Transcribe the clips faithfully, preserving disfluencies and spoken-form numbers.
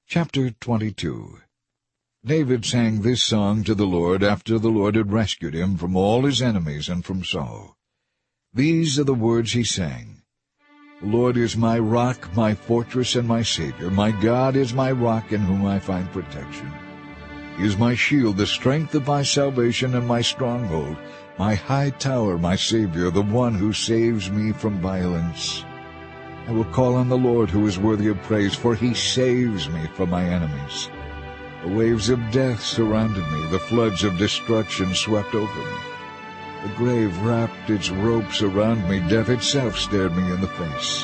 Chapter twenty-two. David sang this song to the Lord after the Lord had rescued him from all his enemies and from Saul. These are the words he sang. The Lord is my rock, my fortress, and my Savior. My God is my rock in whom I find protection. He is my shield, the strength of my salvation, and my stronghold, my high tower, my Savior, the one who saves me from violence. I will call on the Lord who is worthy of praise, for he saves me from my enemies. The waves of death surrounded me, the floods of destruction swept over me. The grave wrapped its ropes around me, death itself stared me in the face.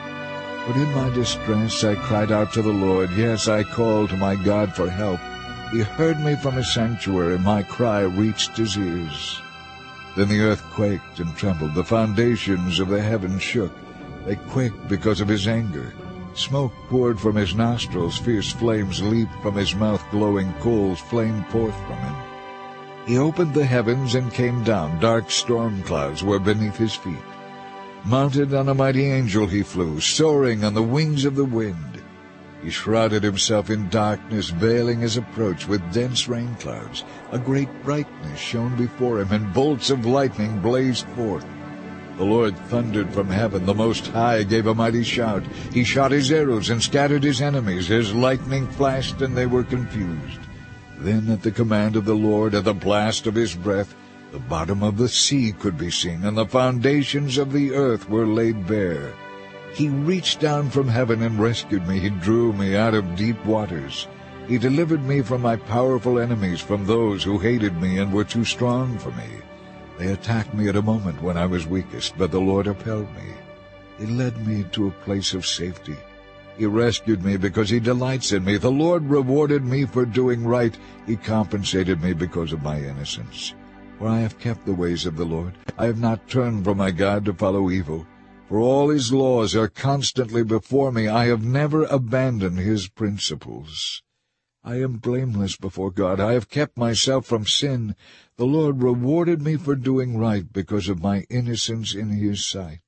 But in my distress I cried out to the Lord, yes, I called to my God for help. He heard me from his sanctuary, my cry reached his ears. Then the earth quaked and trembled, the foundations of the heavens shook. They quaked because of his anger. Smoke poured from his nostrils, fierce flames leaped from his mouth, glowing coals flamed forth from him. He opened the heavens and came down, dark storm clouds were beneath his feet. Mounted on a mighty angel he flew, soaring on the wings of the wind. He shrouded himself in darkness, veiling his approach with dense rain clouds. A great brightness shone before him, and bolts of lightning blazed forth. The Lord thundered from heaven. The Most High gave a mighty shout. He shot his arrows and scattered his enemies. His lightning flashed, and they were confused. Then at the command of the Lord, at the blast of his breath, the bottom of the sea could be seen, and the foundations of the earth were laid bare. He reached down from heaven and rescued me. He drew me out of deep waters. He delivered me from my powerful enemies, from those who hated me and were too strong for me. They attacked me at a moment when I was weakest, but the Lord upheld me. He led me to a place of safety. He rescued me because he delights in me. The Lord rewarded me for doing right. He compensated me because of my innocence. For I have kept the ways of the Lord. I have not turned from my God to follow evil. For all his laws are constantly before me. I have never abandoned his principles. I am blameless before God. I have kept myself from sin. The Lord rewarded me for doing right because of my innocence in his sight.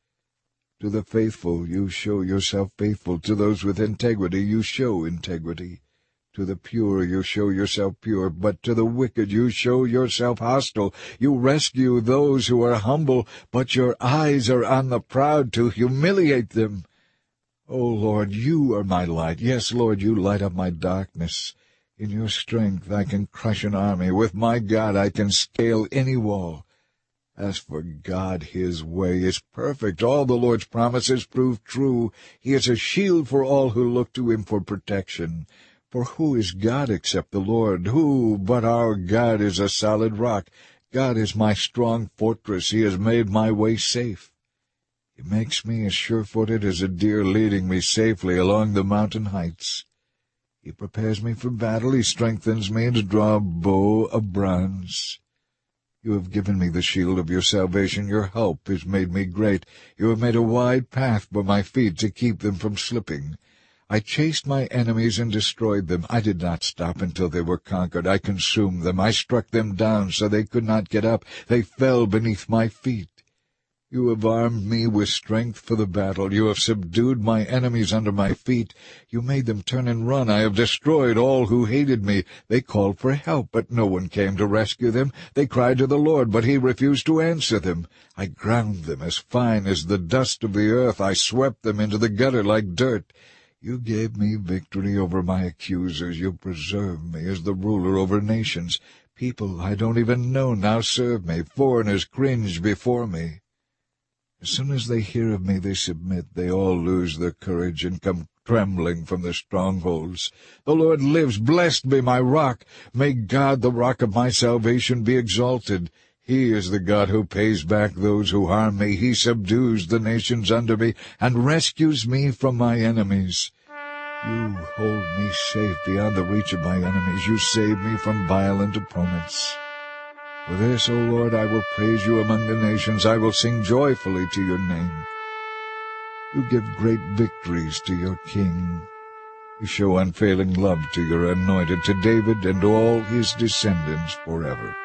To the faithful you show yourself faithful. To those with integrity you show integrity. To the pure you show yourself pure. But to the wicked you show yourself hostile. You rescue those who are humble, but your eyes are on the proud to humiliate them. O Lord, you are my light. Yes, Lord, you light up my darkness. In your strength I can crush an army. With my God I can scale any wall. As for God, his way is perfect. All the Lord's promises prove true. He is a shield for all who look to him for protection. For who is God except the Lord? Who but our God is a solid rock? God is my strong fortress. He has made my way safe. He makes me as sure-footed as a deer, leading me safely along the mountain heights. He prepares me for battle. He strengthens me to draw a bow of bronze. You have given me the shield of your salvation. Your help has made me great. You have made a wide path for my feet to keep them from slipping. I chased my enemies and destroyed them. I did not stop until they were conquered. I consumed them. I struck them down so they could not get up. They fell beneath my feet. You have armed me with strength for the battle. You have subdued my enemies under my feet. You made them turn and run. I have destroyed all who hated me. They called for help, but no one came to rescue them. They cried to the Lord, but he refused to answer them. I ground them as fine as the dust of the earth. I swept them into the gutter like dirt. You gave me victory over my accusers. You preserved me as the ruler over nations. People I don't even know now serve me. Foreigners cringe before me. As soon as they hear of me, they submit. They all lose their courage and come trembling from their strongholds. The Lord lives. Blessed be my rock. May God, the rock of my salvation, be exalted. He is the God who pays back those who harm me. He subdues the nations under me and rescues me from my enemies. You hold me safe beyond the reach of my enemies. You save me from violent opponents. For this, O Lord, I will praise you among the nations. I will sing joyfully to your name. You give great victories to your king. You show unfailing love to your anointed, to David and all his descendants forever.